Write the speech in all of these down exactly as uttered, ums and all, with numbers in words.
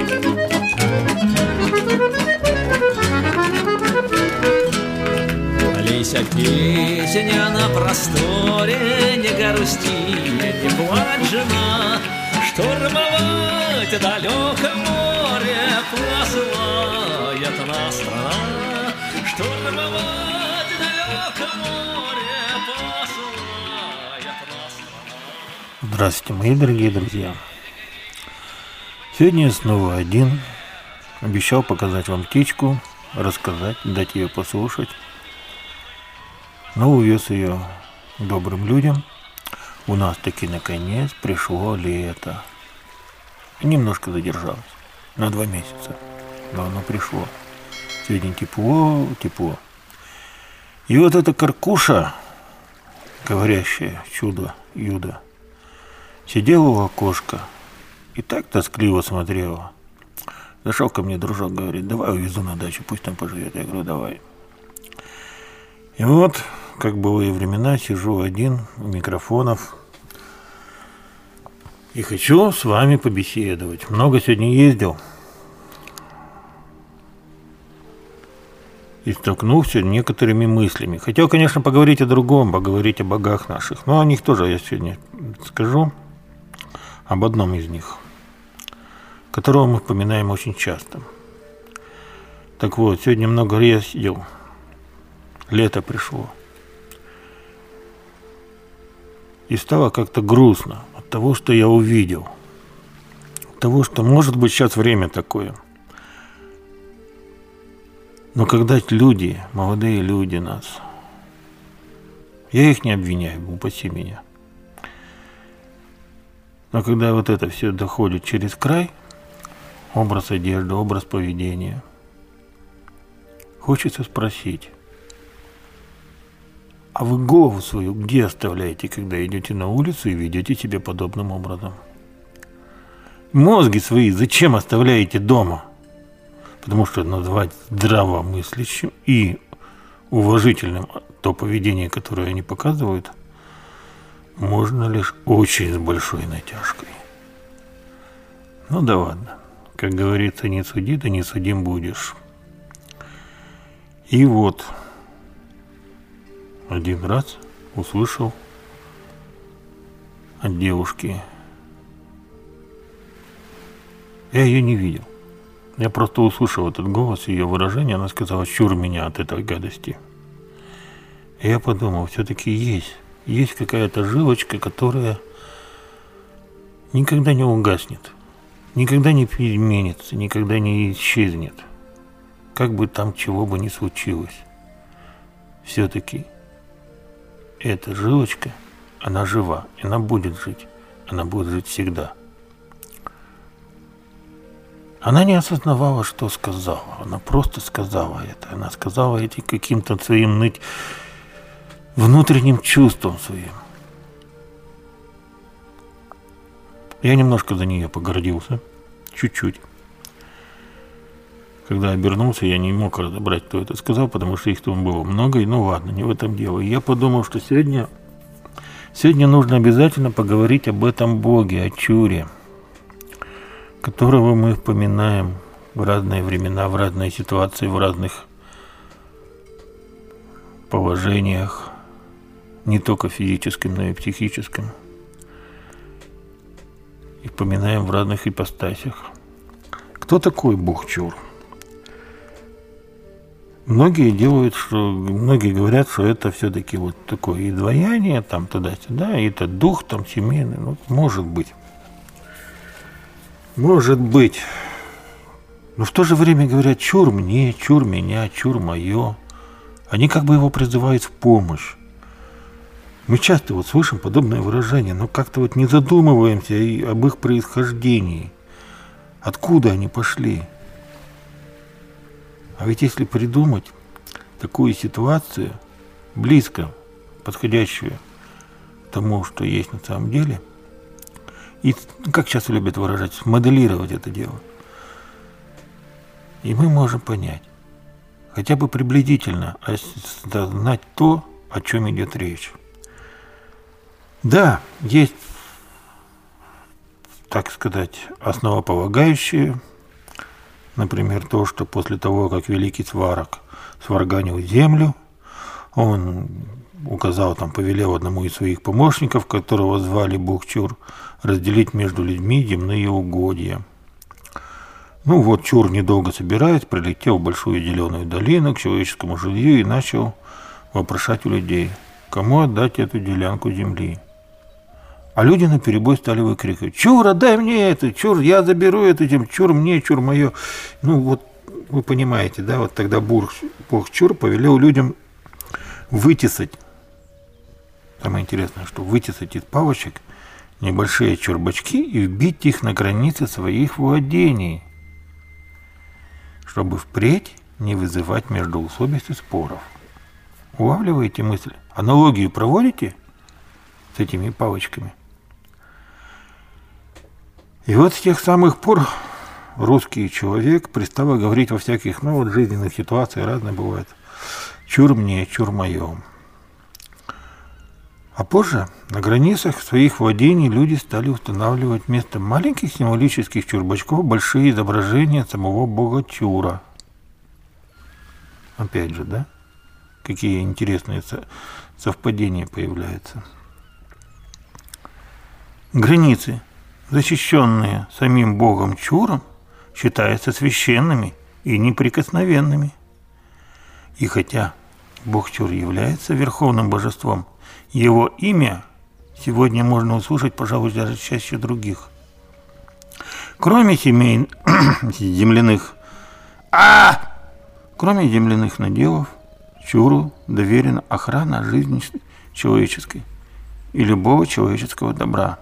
Лися, песня на просторе, не грусти, не плачь, жена, штурмовать далеко море посылает нас страна, штурмовать далеко море посылает нас страна. Здравствуйте, мои дорогие друзья. Сегодня я снова один. Обещал показать вам птичку, рассказать, дать ее послушать. Но увез ее к добрым людям. У нас таки наконец пришло лето. Немножко задержалось. На два месяца. Но оно пришло. Сегодня тепло, тепло. И вот эта каркуша, говорящая чудо, юдо, сидела у окошка и так тоскливо смотрела. Зашел ко мне дружок, говорит, давай увезу на дачу, пусть там поживет. Я говорю, давай. И вот, как былые времена, сижу один у микрофонов и хочу с вами побеседовать. Много сегодня ездил и столкнулся с некоторыми мыслями. Хотел, конечно, поговорить о другом, поговорить о богах наших, но о них тоже я сегодня скажу, об одном из них, которого мы вспоминаем очень часто. Так вот, сегодня много ездил. Лето пришло. И стало как-то грустно от того, что я увидел. От того, что, может быть, сейчас время такое. Но когда люди, молодые люди нас, я их не обвиняю, упаси меня. Но когда вот это все доходит через край, образ одежды, образ поведения, хочется спросить, а вы голову свою где оставляете, когда идете на улицу и ведете себя подобным образом? Мозги свои зачем оставляете дома? Потому что назвать здравомыслящим и уважительным то поведение, которое они показывают, можно лишь очень с большой натяжкой. Ну да ладно. Как говорится, не суди, да не судим будешь. И вот один раз услышал от девушки. Я ее не видел. Я просто услышал этот голос, ее выражение. Она сказала, чур меня от этой гадости. И я подумал, все-таки есть. Есть какая-то жилочка, которая никогда не угаснет. Никогда не переменится, никогда не исчезнет. Как бы там чего бы ни случилось. Все-таки эта жилочка, она жива, и она будет жить. Она будет жить всегда. Она не осознавала, что сказала. Она просто сказала это. Она сказала эти каким-то своим ныть внутренним чувством своим. Я немножко за нее погордился. Чуть-чуть. Когда обернулся, я не мог разобрать, кто это сказал, потому что их там было много, и ну ладно, не в этом дело. И я подумал, что сегодня, сегодня нужно обязательно поговорить об этом Боге, о Чуре, которого мы вспоминаем в разные времена, в разные ситуации, в разных положениях, не только физическом, но и психическом. И вспоминаем в разных ипостасях. Кто такой Бог Чур? Многие делают, что многие говорят, что это все-таки вот такое и двояние, там туда-сюда, и это дух там семейный. Ну, может быть. Может быть. Но в то же время говорят, чур мне, чур меня, чур мое. Они как бы его призывают в помощь. Мы часто вот слышим подобное выражение, но как-то вот не задумываемся и об их происхождении. Откуда они пошли? А ведь если придумать такую ситуацию, близко подходящую тому, что есть на самом деле, и, как сейчас любят выражать, смоделировать это дело, и мы можем понять, хотя бы приблизительно осознать то, о чем идет речь. Да, есть, так сказать, основополагающие Например, то, что после того, как великий Сварог сварганил землю, он указал, там, повелел одному из своих помощников, которого звали Бог-Чур, разделить между людьми земные угодья. Ну вот, Чур, недолго собираясь, прилетел в большую зеленую долину к человеческому жилью и начал вопрошать у людей, кому отдать эту делянку земли. А люди наперебой стали выкрикивать: «Чур, отдай мне это! Чур, я заберу эту землю! Чур мне, Чур мое!» Ну вот, вы понимаете, да, вот тогда Бог, Бог Чур повелел людям вытесать. Самое интересное, что вытесать из палочек небольшие чурбачки и вбить их на границе своих владений, чтобы впредь не вызывать междоусобиц и споров. Улавливаете мысль? Аналогию проводите с этими палочками? И вот с тех самых пор русский человек пристал говорить во всяких, ну вот, жизненных ситуациях, разные бывают: «Чур мне, чур мое». А позже на границах своих владений люди стали устанавливать вместо маленьких символических чурбачков большие изображения самого бога Чура. Опять же, да? Какие интересные совпадения появляются. Границы, защищенные самим богом Чуром, считаются священными и неприкосновенными. И хотя бог Чур является верховным божеством, его имя сегодня можно услышать, пожалуй, даже чаще других. Кроме семей земляных, а! Кроме земляных наделов, Чуру доверена охрана жизни человеческой и любого человеческого добра.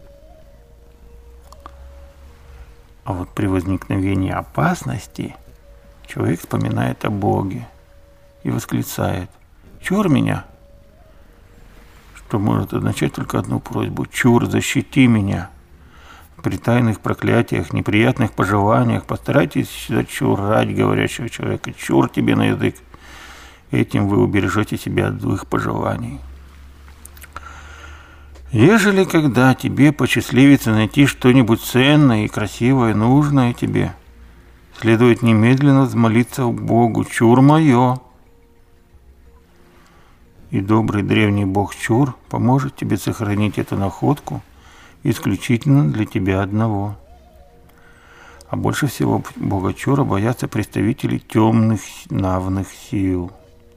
А вот при возникновении опасности человек вспоминает о Боге и восклицает: «Чур меня!», что может означать только одну просьбу: «Чур, защити меня!». При тайных проклятиях, неприятных пожеланиях постарайтесь зачурать говорящего человека: «Чур тебе на язык!». Этим вы убережете себя от злых пожеланий. Ежели когда тебе посчастливится найти что-нибудь ценное и красивое, нужное тебе, следует немедленно взмолиться к Богу: «Чур мое!». И добрый древний бог Чур поможет тебе сохранить эту находку исключительно для тебя одного. А больше всего бога Чура боятся представители темных навных сил.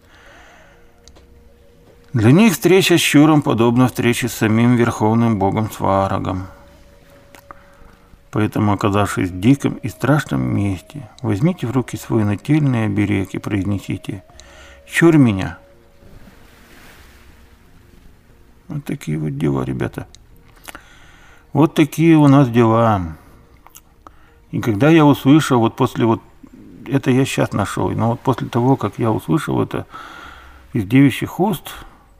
Для них встреча с Чуром подобна встрече с самим верховным богом Сварогом. Поэтому, оказавшись в диком и страшном месте, возьмите в руки свой нательный оберег и произнесите: «Чур меня!». Вот такие вот дела, ребята. Вот такие у нас дела. И когда я услышал, вот после вот, это я сейчас нашел, но вот после того, как я услышал это из девичьих уст,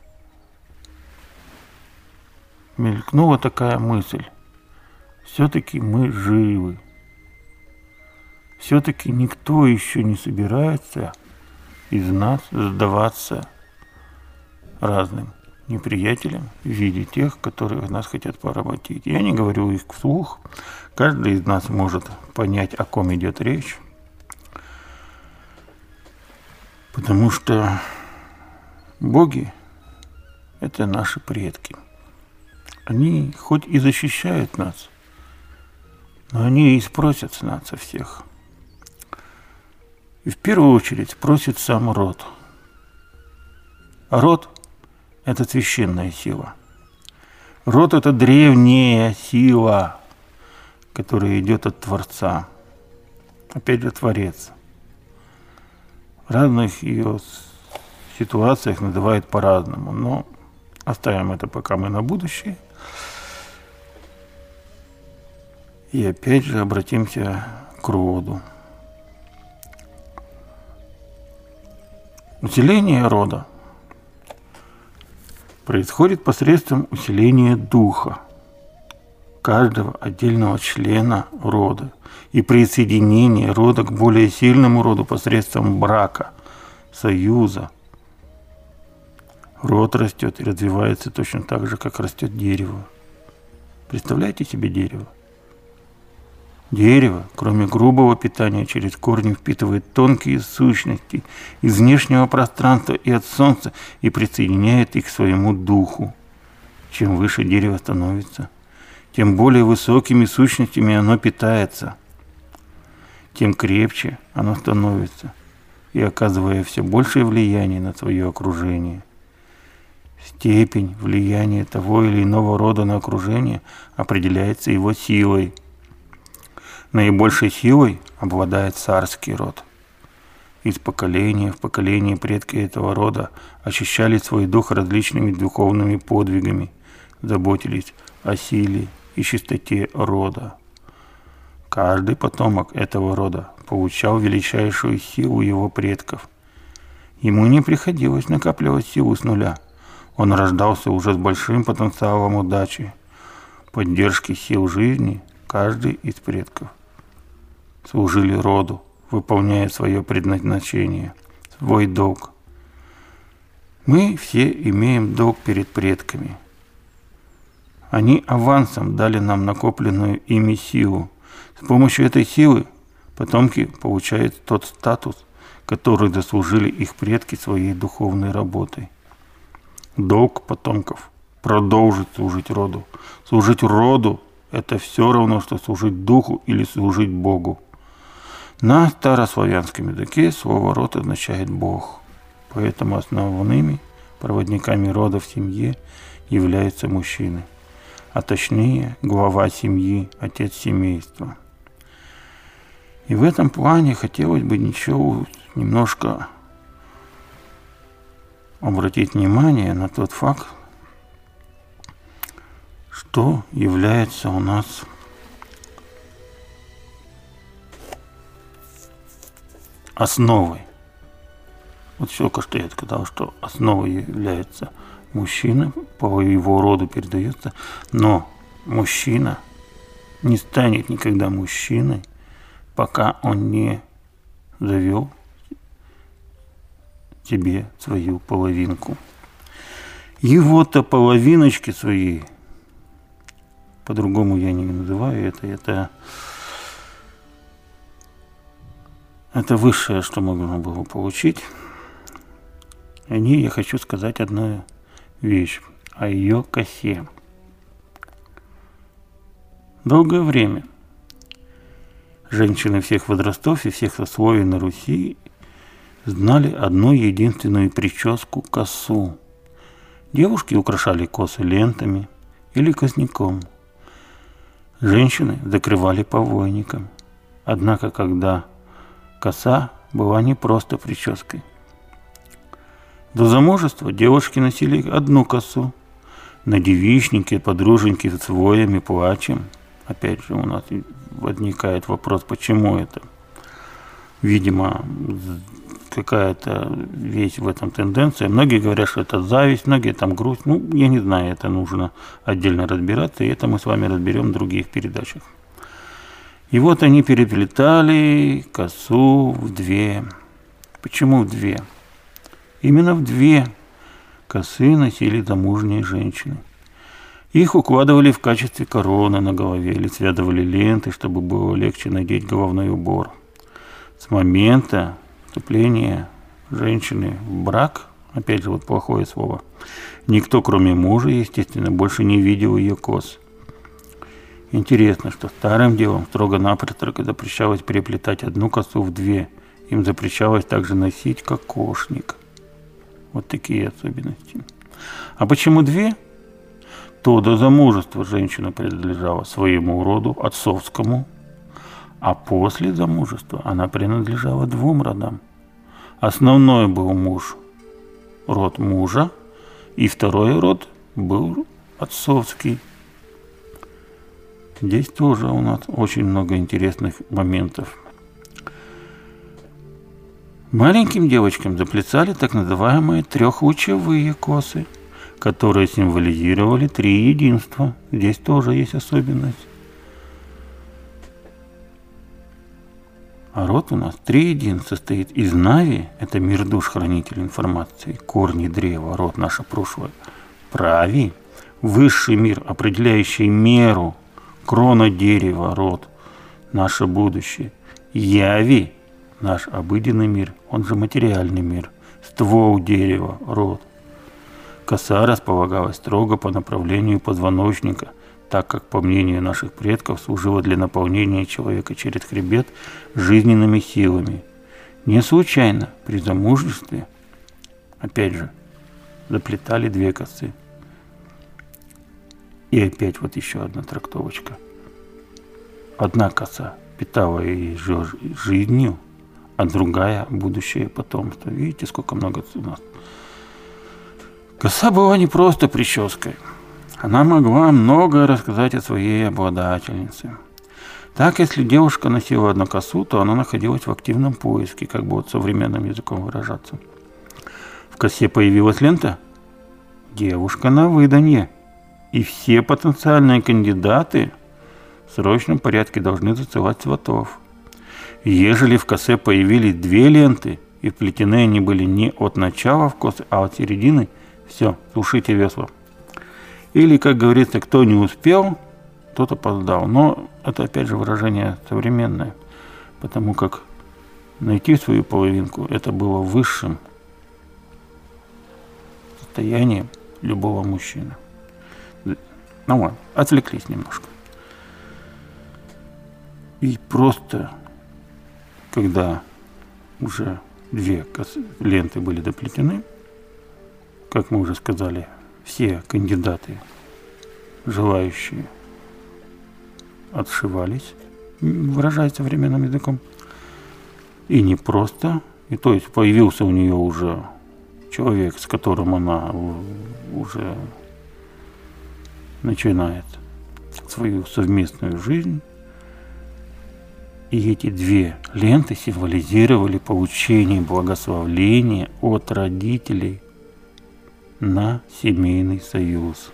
мелькнула такая мысль: все-таки мы живы. Все-таки никто еще не собирается из нас сдаваться разным неприятелям в виде тех, которые нас хотят поработить. Я не говорю их вслух. Каждый из нас может понять, о ком идет речь. Потому что боги – это наши предки. Они хоть и защищают нас, но они и спросят с нас со всех. И в первую очередь спросит сам род. А род – это священная сила. Род – это древняя сила, которая идет от Творца. Опять же, Творец. В разных ее ситуациях называют по-разному, но оставим это пока мы на будущее. И опять же обратимся к роду. Усиление рода происходит посредством усиления духа каждого отдельного члена рода и присоединения рода к более сильному роду посредством брака, союза. Род растет и развивается точно так же, как растет дерево. Представляете себе дерево? Дерево, кроме грубого питания, через корни впитывает тонкие сущности из внешнего пространства и от солнца и присоединяет их к своему духу. Чем выше дерево становится, тем более высокими сущностями оно питается, тем крепче оно становится и оказывая все большее влияние на свое окружение. Степень влияния того или иного рода на окружение определяется его силой. Наибольшей силой обладает царский род. Из поколения в поколение предки этого рода очищали свой дух различными духовными подвигами, заботились о силе и чистоте рода. Каждый потомок этого рода получал величайшую силу его предков. Ему не приходилось накапливать силу с нуля. Он рождался уже с большим потенциалом удачи, поддержки сил жизни. Каждый из предков служили роду, выполняя свое предназначение, свой долг. Мы все имеем долг перед предками. Они авансом дали нам накопленную ими силу. С помощью этой силы потомки получают тот статус, который заслужили их предки своей духовной работой. Долг потомков – продолжить служить роду. Служить роду – это все равно, что служить духу или служить Богу. На старославянском языке слово «род» означает «бог». Поэтому основными проводниками рода в семье являются мужчины, а точнее глава семьи, отец семейства. И в этом плане хотелось бы ничего немножко обратить внимание на тот факт, что является у нас основой. Вот только что я сказал, что основой является мужчина, по его роду передается, но мужчина не станет никогда мужчиной, пока он не завел себе свою половинку. Его-то половиночки свои, по-другому я не называю это, это, это высшее, что можно было получить. О ней я хочу сказать одну вещь, о ее косе. Долгое время женщины всех возрастов и всех сословий на Руси знали одну единственную прическу – косу. Девушки украшали косы лентами или косником. Женщины закрывали повойником. Однако, когда коса была не просто прической. До замужества девушки носили одну косу. На девичнике, подруженьки с воем и плачем. Опять же, у нас возникает вопрос, почему это? Видимо, какая-то вещь в этом тенденция. Многие говорят, что это зависть, многие там грусть. Ну, я не знаю, это нужно отдельно разбираться, и это мы с вами разберем в других передачах. И вот они переплетали косу в две. Почему в две? Именно в две косы носили замужние женщины. Их укладывали в качестве короны на голове или связывали ленты, чтобы было легче надеть головной убор. С момента вступления женщины в брак, опять же вот плохое слово, никто, кроме мужа, естественно, больше не видел ее кос. Интересно, что старым делом строго-напросто запрещалось переплетать одну косу в две. Им запрещалось также носить кокошник. Вот такие особенности. А почему две? То до замужества женщина принадлежала своему роду, отцовскому, а после замужества она принадлежала двум родам. Основной был муж, род мужа, и второй род был отцовский. Здесь тоже у нас очень много интересных моментов. Маленьким девочкам заплетали так называемые трехлучевые косы, которые символизировали три единства. Здесь тоже есть особенность. А род у нас триедин, состоит из Нави, это мир душ, хранитель информации, корни древа, род наше прошлое, Прави, высший мир, определяющий меру, крона дерева, род, наше будущее. Яви – наш обыденный мир, он же материальный мир, ствол дерева, род. Коса располагалась строго по направлению позвоночника, так как, по мнению наших предков, служила для наполнения человека через хребет жизненными силами. Не случайно при замужестве, опять же, заплетали две косы. И опять вот еще одна трактовочка. Одна коса питала ее жизнью, а другая – будущее потомство. Видите, сколько много у нас. Коса была не просто прической. Она могла многое рассказать о своей обладательнице. Так, если девушка носила одну косу, то она находилась в активном поиске, как бы вот современным языком выражаться. В косе появилась лента «Девушка на выданье», и все потенциальные кандидаты в срочном порядке должны засылать сватов. Ежели в косе появились две ленты, и вплетены они были не от начала в косы, а от середины, все, сушите весла. Или, как говорится, кто не успел, тот опоздал. Но это, опять же, выражение современное, потому как найти свою половинку – это было высшим состоянием любого мужчины. Ну ладно, отвлеклись немножко. И просто, когда уже две ленты были доплетены, как мы уже сказали, все кандидаты, желающие, отшивались, выражаясь современным языком. И не просто, и то есть появился у нее уже человек, с которым она уже начинает свою совместную жизнь. И эти две ленты символизировали получение благословления от родителей на семейный союз.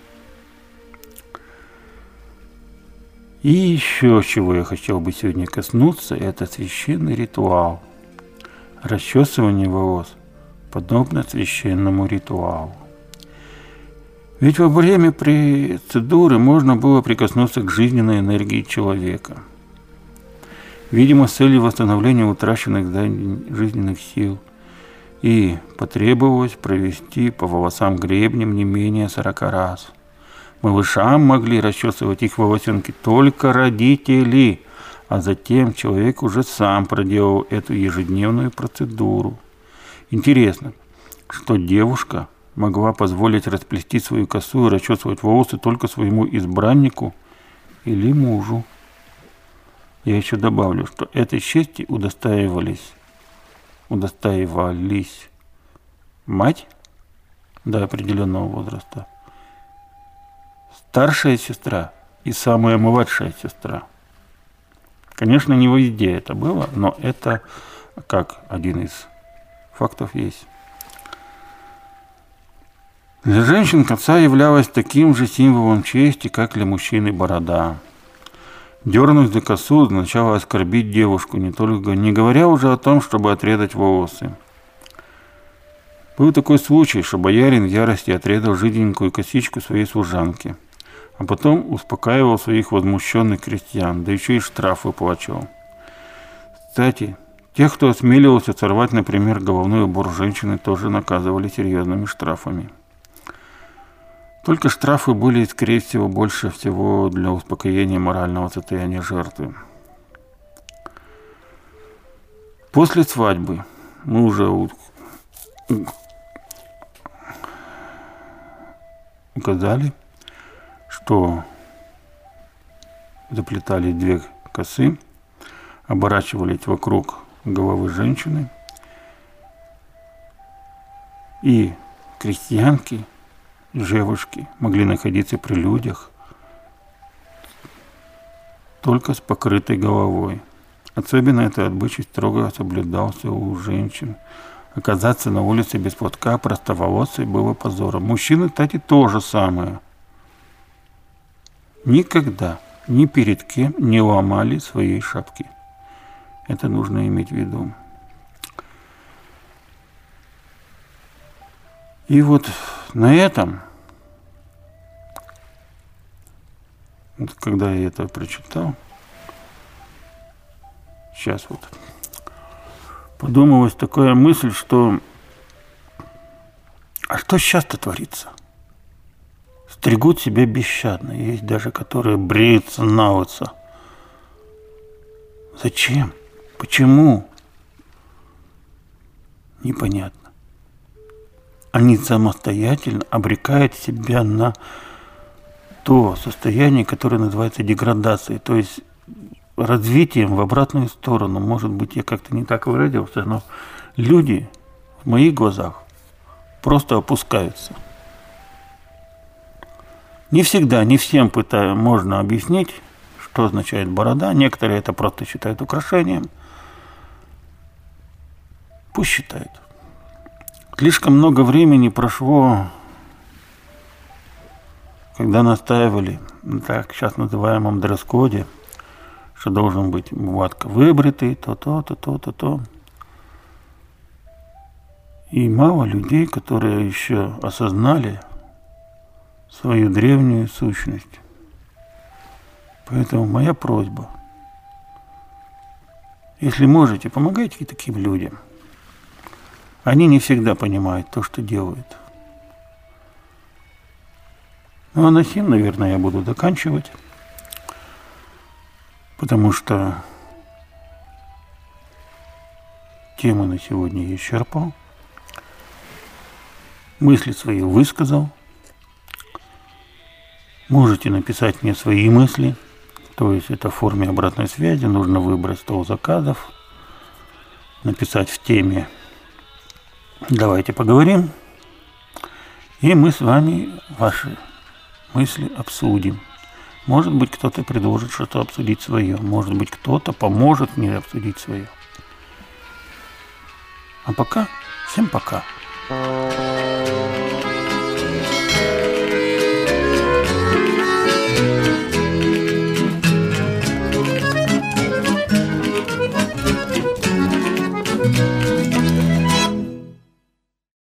И еще чего я хотел бы сегодня коснуться, это священный ритуал. Расчесывание волос подобно священному ритуалу. Ведь во время процедуры можно было прикоснуться к жизненной энергии человека. Видимо, с целью восстановления утраченных жизненных сил. И потребовалось провести по волосам гребнем не менее сорока раз. Малышам могли расчесывать их волосенки только родители, а затем человек уже сам проделал эту ежедневную процедуру. Интересно, что девушка могла позволить расплести свою косу и расчесывать волосы только своему избраннику или мужу. Я еще добавлю, что этой чести удостаивались, удостаивались мать до определенного возраста, старшая сестра и самая младшая сестра. Конечно, не везде это было, но это как один из фактов есть. Для женщин коса являлась таким же символом чести, как для мужчины борода. Дернуть за косу означало оскорбить девушку, не только, не говоря уже о том, чтобы отрезать волосы. Был такой случай, что боярин в ярости отрезал жиденькую косичку своей служанки, а потом успокаивал своих возмущенных крестьян, да еще и штраф выплачивал. Кстати, тех, кто осмеливался сорвать, например, головной убор женщины, тоже наказывали серьезными штрафами. Только штрафы были, скорее всего, больше всего для успокоения морального состояния жертвы. После свадьбы мы уже указали, что заплетали две косы, оборачивались вокруг головы женщины, и крестьянки, девушки могли находиться при людях только с покрытой головой. Особенно этот обычай строго соблюдался у женщин. Оказаться на улице без платка простоволосой было позором. Мужчины, кстати, то же самое. Никогда ни перед кем не ломали своей шапки. Это нужно иметь в виду. И вот на этом, вот когда я это прочитал, сейчас вот подумалась такая мысль, что а что сейчас-то творится? Стригут себя бесщадно. Есть даже, которые бреются на лысо. Зачем? Почему? Непонятно. Они самостоятельно обрекают себя на то состояние, которое называется деградацией, то есть развитием в обратную сторону. Может быть, я как-то не так выразился, но люди в моих глазах просто опускаются. Не всегда, не всем пытаю, можно объяснить, что означает борода. Некоторые это просто считают украшением. Пусть считают. Слишком много времени прошло, когда настаивали на так сейчас называемом дресс-коде, что должен быть гладко выбритый, то-то, то-то, то-то. И мало людей, которые еще осознали свою древнюю сущность. Поэтому моя просьба. Если можете, помогайте таким людям. Они не всегда понимают то, что делают. Ну а на сим, наверное, я буду заканчивать. Потому что тему на сегодня я исчерпал. Мысли свои высказал. Можете написать мне свои мысли. То есть это в форме обратной связи. Нужно выбрать стол заказов. Написать в теме «Давайте поговорим». И мы с вами ваши мысли обсудим. Может быть, кто-то предложит что-то обсудить свое. Может быть, кто-то поможет мне обсудить свое. А пока, всем пока.